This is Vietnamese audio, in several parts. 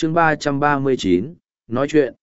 chương 339, nói chuyện.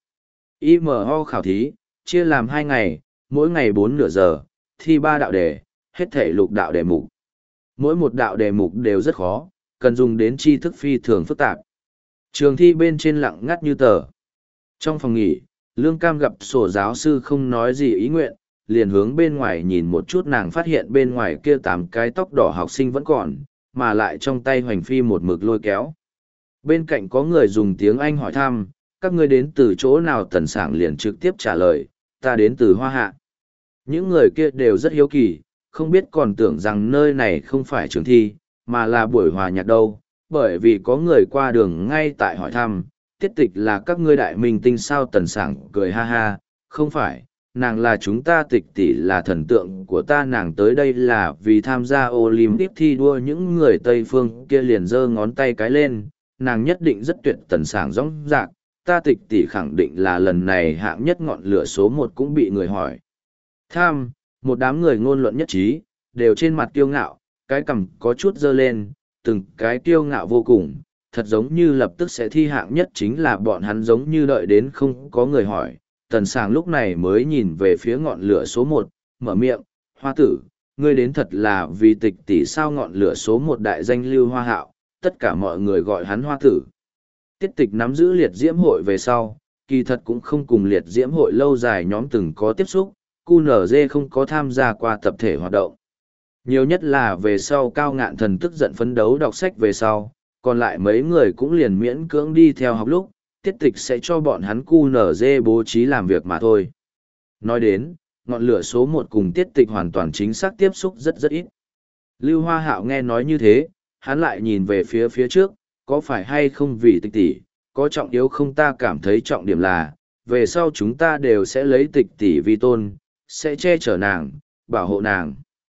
IMO khảo thí, chia làm 2 ngày, mỗi ngày 4 nửa giờ, thi 3 đạo đề, hết thể lục đạo đề mục. Mỗi một đạo đề mục đều rất khó, cần dùng đến tri thức phi thường phức tạp. Trường thi bên trên lặng ngắt như tờ. Trong phòng nghỉ, Lương Cam gặp sổ giáo sư không nói gì ý nguyện, liền hướng bên ngoài nhìn một chút, nàng phát hiện bên ngoài kia 8 cái tóc đỏ học sinh vẫn còn, mà lại trong tay hoành phi một mực lôi kéo. Bên cạnh có người dùng tiếng Anh hỏi thăm, các ngươi đến từ chỗ nào? Tần Sảng liền trực tiếp trả lời, ta đến từ Hoa Hạ. Những người kia đều rất hiếu kỳ, không biết còn tưởng rằng nơi này không phải trường thi, mà là buổi hòa nhạc đâu, bởi vì có người qua đường ngay tại hỏi thăm, tiết tịch là các ngươi đại minh tinh sao? Tần Sảng cười ha ha, không phải, nàng là chúng ta, tịch tỷ là thần tượng của ta, nàng tới đây là vì tham gia Olympic thi đua. Những người Tây phương kia liền giơ ngón tay cái lên, nàng nhất định rất tuyệt. Tần Sảng rõ ràng, ta tịch tỷ khẳng định là lần này hạng nhất. Ngọn lửa số 1 cũng bị người hỏi tham, một đám người ngôn luận nhất trí, đều trên mặt kiêu ngạo, cái cằm có chút dơ lên, từng cái kiêu ngạo vô cùng, thật giống như lập tức sẽ thi hạng nhất chính là bọn hắn, giống như đợi đến không có người hỏi. Tần Sảng lúc này mới nhìn về phía ngọn lửa số 1, mở miệng, Hoa tử, ngươi đến thật là vì tịch tỷ sao? Ngọn lửa số 1 đại danh Lưu Hoa Hạo, tất cả mọi người gọi hắn Hoa tử. Tiết tịch nắm giữ liệt diễm hội về sau, kỳ thật cũng không cùng liệt diễm hội lâu dài nhóm từng có tiếp xúc, QNZ không có tham gia qua tập thể hoạt động. Nhiều nhất là về sau Cao Ngạn Thần tức giận phấn đấu đọc sách về sau, còn lại mấy người cũng liền miễn cưỡng đi theo học lúc, tiết tịch sẽ cho bọn hắn QNZ bố trí làm việc mà thôi. Nói đến, ngọn lửa số 1 cùng tiết tịch hoàn toàn chính xác tiếp xúc rất rất ít. Lưu Hoa Hạo nghe nói như thế, hắn lại nhìn về phía trước, có phải hay không vì tịch tỷ, có trọng yếu không? Ta cảm thấy trọng điểm là, về sau chúng ta đều sẽ lấy tịch tỷ vi tôn, sẽ che chở nàng, bảo hộ nàng.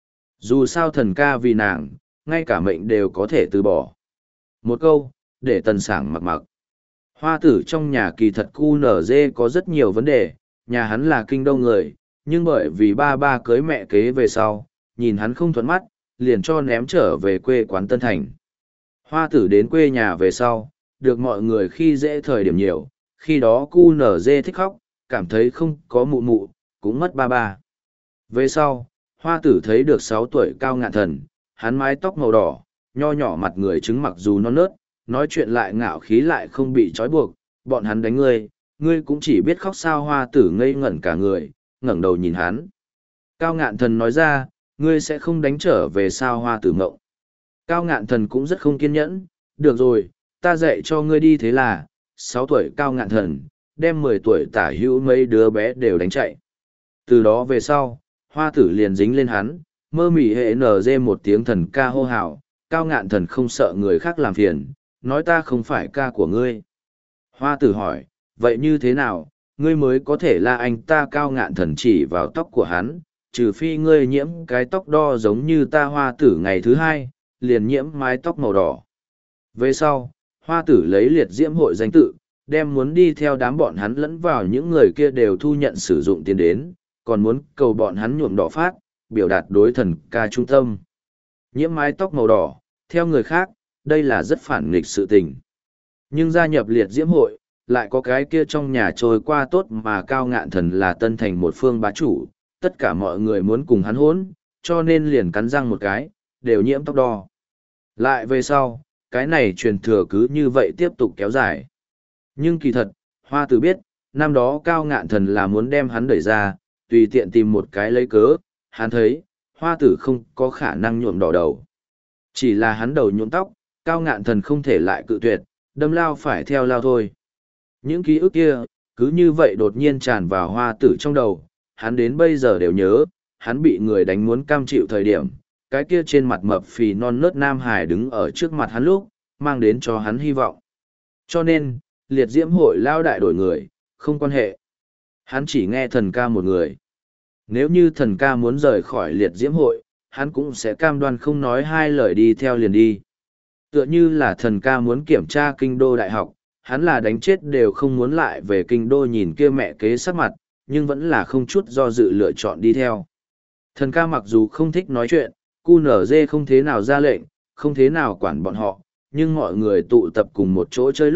Dù sao thần ca vì nàng, ngay cả mệnh đều có thể từ bỏ. Một câu, để Tần Sảng mặc mặc. Hoa tử trong nhà kỳ thật QNZ có rất nhiều vấn đề, nhà hắn là kinh đô người, nhưng bởi vì ba cưới mẹ kế về sau, nhìn hắn không thuận mắt, liền cho ném trở về quê quán Tân Thành. Hoa tử đến quê nhà về sau, được mọi người khi dễ thời điểm nhiều, khi đó QNZ thích khóc, cảm thấy không có mụ mụ, cũng mất ba. Về sau, Hoa tử thấy được 6 tuổi Cao Ngạn Thần, hắn mái tóc màu đỏ, nho nhỏ mặt người trứng, mặc dù non nớt, nói chuyện lại ngạo khí, lại không bị trói buộc, bọn hắn đánh ngươi cũng chỉ biết khóc sao? Hoa tử ngây ngẩn cả người, ngẩng đầu nhìn hắn. Cao Ngạn Thần nói ra, ngươi sẽ không đánh trở về sao? Hoa tử ngộng. Cao Ngạn Thần cũng rất không kiên nhẫn, được rồi, ta dạy cho ngươi đi. Thế là, 6 tuổi Cao Ngạn Thần, đem 10 tuổi tả hữu mấy đứa bé đều đánh chạy. Từ đó về sau, Hoa tử liền dính lên hắn, mơ mỉ hệ NG một tiếng thần ca hô hào. Cao Ngạn Thần không sợ người khác làm phiền, nói ta không phải ca của ngươi. Hoa tử hỏi, vậy như thế nào, ngươi mới có thể là anh ta? Cao Ngạn Thần chỉ vào tóc của hắn, trừ phi ngươi nhiễm cái tóc đo giống như ta. Hoa tử ngày thứ 2, liền nhiễm mái tóc màu đỏ. Về sau, Hoa tử lấy liệt diễm hội danh tự, đem muốn đi theo đám bọn hắn lẫn vào những người kia đều thu nhận sử dụng tiền đến, còn muốn cầu bọn hắn nhuộm đỏ phát, biểu đạt đối thần ca trung tâm. Nhiễm mái tóc màu đỏ, theo người khác, đây là rất phản nghịch sự tình. Nhưng gia nhập liệt diễm hội, lại có cái kia trong nhà trôi qua tốt mà. Cao Ngạn Thần là Tân Thành một phương bá chủ, tất cả mọi người muốn cùng hắn hỗn, cho nên liền cắn răng một cái, đều nhiễm tóc đỏ. Lại về sau, cái này truyền thừa cứ như vậy tiếp tục kéo dài. Nhưng kỳ thật, Hoa tử biết, năm đó Cao Ngạn Thần là muốn đem hắn đẩy ra, tùy tiện tìm một cái lấy cớ. Hắn thấy, Hoa tử không có khả năng nhuộm đỏ đầu. Chỉ là hắn đầu nhuộm tóc, Cao Ngạn Thần không thể lại cự tuyệt, đâm lao phải theo lao thôi. Những ký ức kia, cứ như vậy đột nhiên tràn vào Hoa tử trong đầu, hắn đến bây giờ đều nhớ, hắn bị người đánh muốn cam chịu thời điểm, cái kia trên mặt mập phì non nớt Nam Hải đứng ở trước mặt hắn lúc, mang đến cho hắn hy vọng. Cho nên, liệt diễm hội lao đại đổi người, không quan hệ. Hắn chỉ nghe thần ca một người. Nếu như thần ca muốn rời khỏi liệt diễm hội, hắn cũng sẽ cam đoan không nói hai lời đi theo liền đi. Tựa như là thần ca muốn kiểm tra kinh đô đại học, hắn là đánh chết đều không muốn lại về kinh đô nhìn kia mẹ kế sắc mặt, nhưng vẫn là không chút do dự lựa chọn đi theo. Thần ca mặc dù không thích nói chuyện, QNZ không thế nào ra lệnh, không thế nào quản bọn họ, nhưng mọi người tụ tập cùng một chỗ chơi lúc,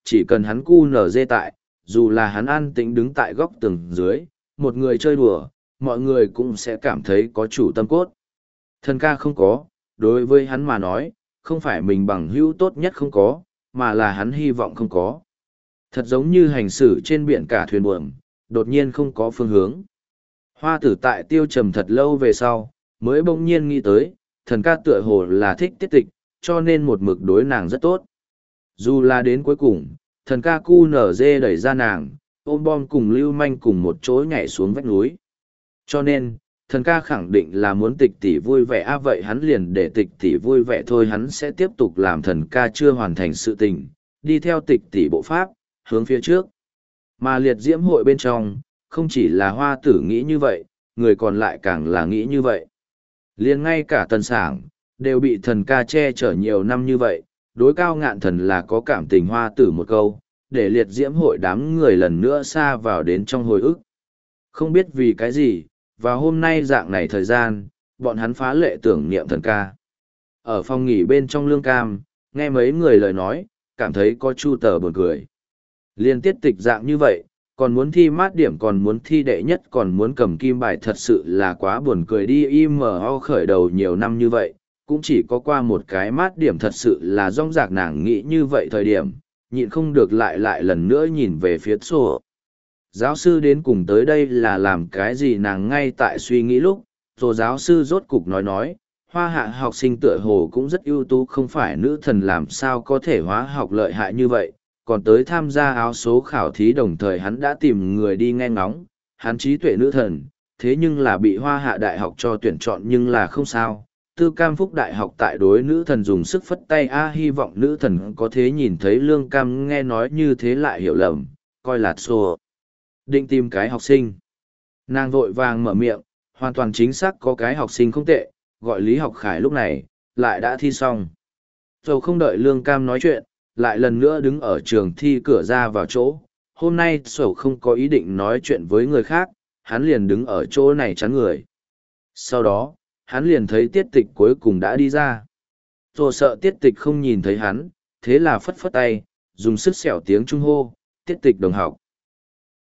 chỉ cần hắn cu nở dê tại, dù là hắn an tĩnh đứng tại góc tường dưới, một người chơi đùa, mọi người cũng sẽ cảm thấy có chủ tâm cốt. Thần ca không có, đối với hắn mà nói, không phải mình bằng hữu tốt nhất không có, mà là hắn hy vọng không có. Thật giống như hành xử trên biển cả thuyền buồm, đột nhiên không có phương hướng. Hoa tử tại tiêu trầm thật lâu về sau, mới bỗng nhiên nghĩ tới, thần ca tựa hồ là thích tiết tịch, cho nên một mực đối nàng rất tốt. Dù là đến cuối cùng, thần ca cu nở dê đẩy ra nàng, ôm bom cùng lưu manh cùng một chỗ nhảy xuống vách núi. Cho nên, thần ca khẳng định là muốn tịch tỷ vui vẻ vậy hắn liền để tịch tỷ vui vẻ thôi, hắn sẽ tiếp tục làm thần ca chưa hoàn thành sự tình, đi theo tịch tỷ bộ pháp, hướng phía trước. Mà liệt diễm hội bên trong, không chỉ là hoa tử nghĩ như vậy, người còn lại càng là nghĩ như vậy. Liền ngay cả tần sảng, đều bị thần ca che chở nhiều năm như vậy, đối Cao Ngạn Thần là có cảm tình hoa tử một câu, để liệt diễm hội đám người lần nữa xa vào đến trong hồi ức. Không biết vì cái gì, và hôm nay dạng này thời gian, bọn hắn phá lệ tưởng niệm thần ca. Ở phòng nghỉ bên trong lương cam, nghe mấy người lời nói, cảm thấy có chu tờ buồn cười. Liên tiết tịch dạng như vậy, còn muốn thi mát điểm, còn muốn thi đệ nhất, còn muốn cầm kim bài, thật sự là quá buồn cười đi. IMO khởi đầu nhiều năm như vậy, cũng chỉ có qua một cái mát điểm, thật sự là rong rạc nàng nghĩ như vậy thời điểm, nhịn không được lại lần nữa nhìn về phía sổ. Giáo sư đến cùng tới đây là làm cái gì, nàng ngay tại suy nghĩ lúc, rồi giáo sư rốt cục nói, hoa hạ học sinh tựa hồ cũng rất ưu tú, không phải nữ thần làm sao có thể hóa học lợi hại như vậy, còn tới tham gia áo số khảo thí, đồng thời hắn đã tìm người đi nghe ngóng, hắn trí tuệ nữ thần, thế nhưng là bị hoa hạ đại học cho tuyển chọn, nhưng là không sao. Tư Cam Phúc Đại học tại đối nữ thần dùng sức phất tay hy vọng nữ thần có thế nhìn thấy. Lương Cam nghe nói như thế lại hiểu lầm, coi là xô. Định tìm cái học sinh. Nàng vội vàng mở miệng, hoàn toàn chính xác có cái học sinh không tệ, gọi Lý Học Khải, lúc này, lại đã thi xong. Rồi không đợi Lương Cam nói chuyện, lại lần nữa đứng ở trường thi cửa ra vào chỗ. Hôm nay Sầu không có ý định nói chuyện với người khác, hắn liền đứng ở chỗ này chắn người. Sau đó, hắn liền thấy tiết tịch cuối cùng đã đi ra. Rồi sợ tiết tịch không nhìn thấy hắn, thế là phất phất tay, dùng sức xẻo tiếng Trung hô, tiết tịch đồng học.